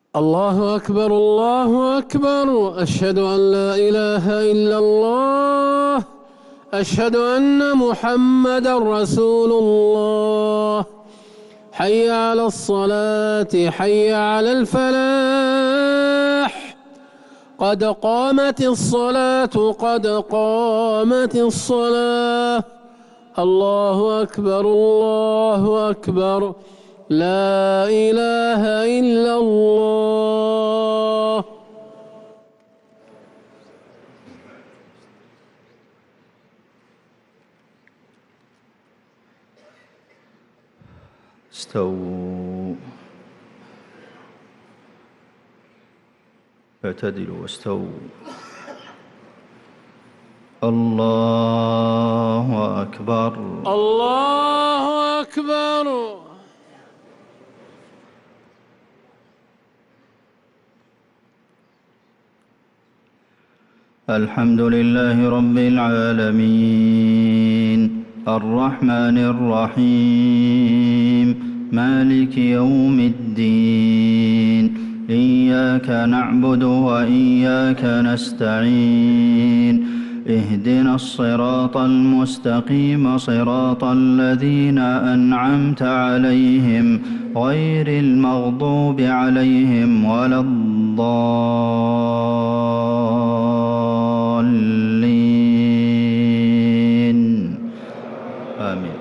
الله أكبر الله أكبر، أشهد أن لا إله إلا الله، أشهد أن محمدا رسول الله. حي على الصلاة، حي على الفلاح، قد قامت الصلاة، قد قامت الصلاة. الله أكبر الله أكبر، لا إله إلا الله. استووا، اعتدلوا واستووا. الله أكبر الله أكبر. الحمد لله رب العالمين، الرحمن الرحيم، مالك يوم الدين. إياك نعبد وإياك نستعين. اهدنا الصراط المستقيم، صراط الذين أنعمت عليهم غير المغضوب عليهم ولا الضالين. آمين.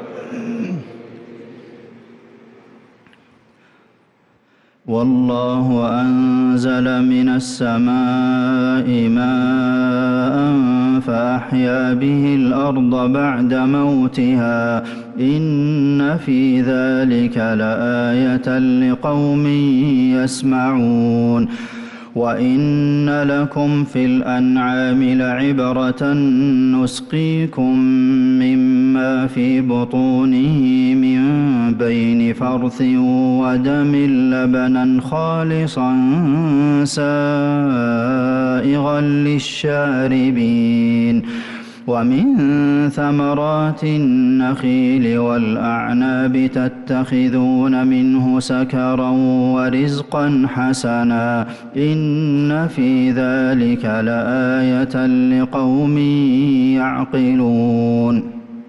والله أنزل من السماء ماء فأحيا به الأرض بعد موتها، إن في ذلك لآية لقوم يسمعون. وإن لكم في الأنعام لعبرة، نسقيكم مما في بطونه من بين فرث ودم لبنا خالصا سائغا للشاربين. ومن ثمرات النخيل والأعناب تتخذون منه سكرا ورزقا حسنا، إن في ذلك لآية لقوم يعقلون.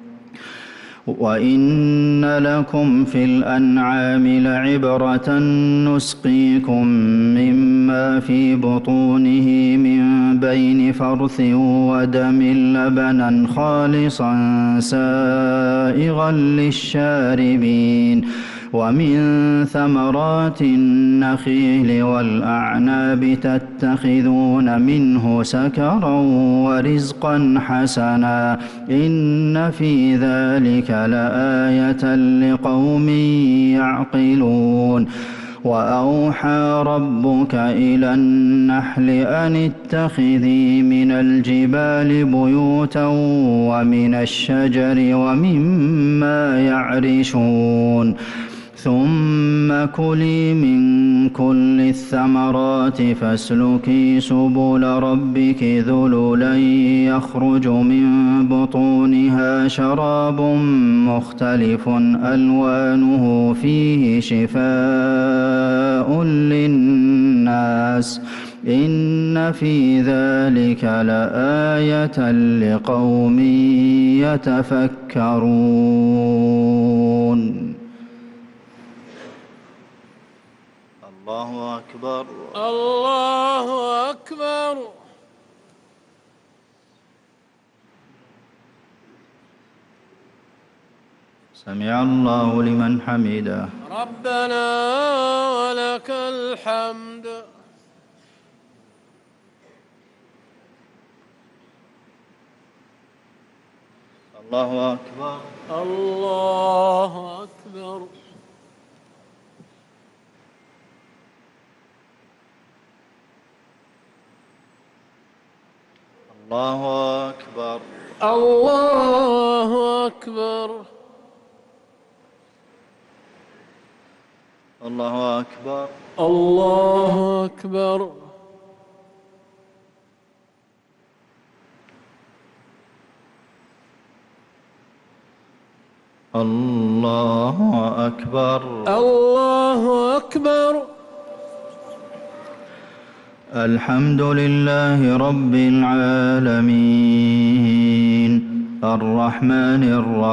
وإن لكم في الأنعام لعبرة، نسقيكم مما في بطونه من بين فرث ودم لبنا خالصا سائغا للشاربين. ومن ثمرات النخيل والأعناب تتخذون منه سكرا ورزقا حسنا، إن في ذلك لآية لقوم يعقلون. وأوحى ربك إلى النحل أن اتخذي من الجبال بيوتا ومن الشجر ومما يعرشون، ثم كلي من كل الثمرات فاسلكي سبل ربك ذللا يخرج من بطونها شراب مختلف ألوانه فيه شفاء للناس، إن في ذلك لآية لقوم يتفكرون. الله أكبر الله أكبر. سمع الله لمن حمده. ربنا ولك الحمد. الله أكبر الله أكبر. الله أكبر الله أكبر. الله أكبر الله أكبر. الله أكبر الله أكبر. الحمد لله رب العالمين الرحمن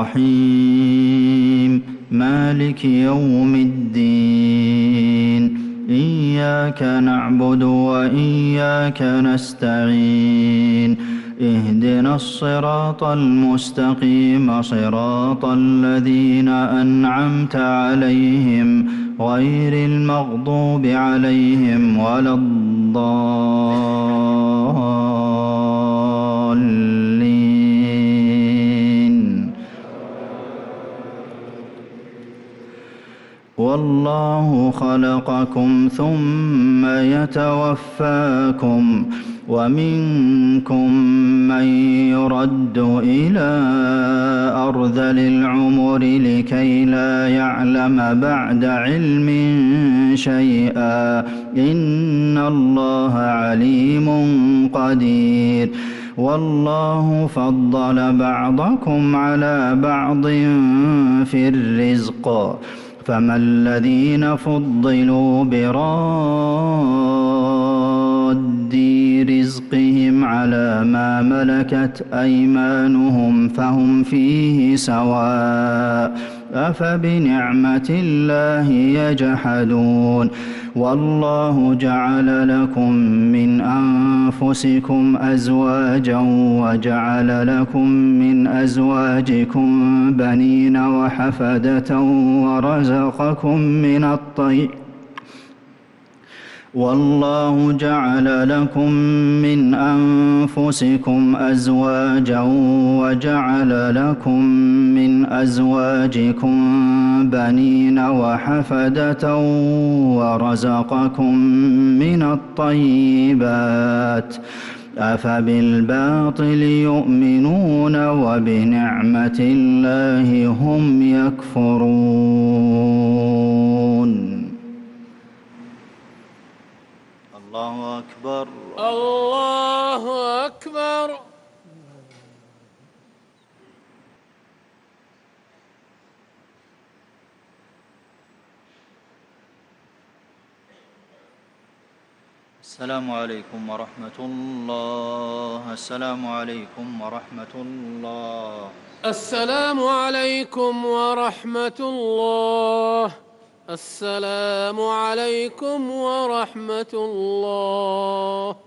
الرحيم مالك يوم الدين إياك نعبد وإياك نستعين اهدنا الصراط المستقيم صراط الذين أنعمت عليهم غير المغضوب عليهم ولا الضالين والله خلقكم ثم يتوفاكم ومنكم من يرد إلى أرذل العمر لكي لا يعلم بعد علم شيئا إن الله عليم قدير والله فضل بعضكم على بعض في الرزق فما الذين فضلوا براد رزقهم على ما ملكت أيمانهم فهم فيه سواء أفبنعمة الله يجحدون والله جعل لكم من أنفسكم أزواجا وجعل لكم من أزواجكم بنين وحفدة ورزقكم من الطيب والله جعل لكم من أنفسكم أزواجا وجعل لكم من أزواجكم بنين وحفدة ورزقكم من الطيبات أفبالباطل يؤمنون وبنعمة الله هم يكفرون الله أكبر الله أكبر. السلام عليكم ورحمة الله. السلام عليكم ورحمة الله. السلام عليكم ورحمة الله. السلام عليكم ورحمة الله.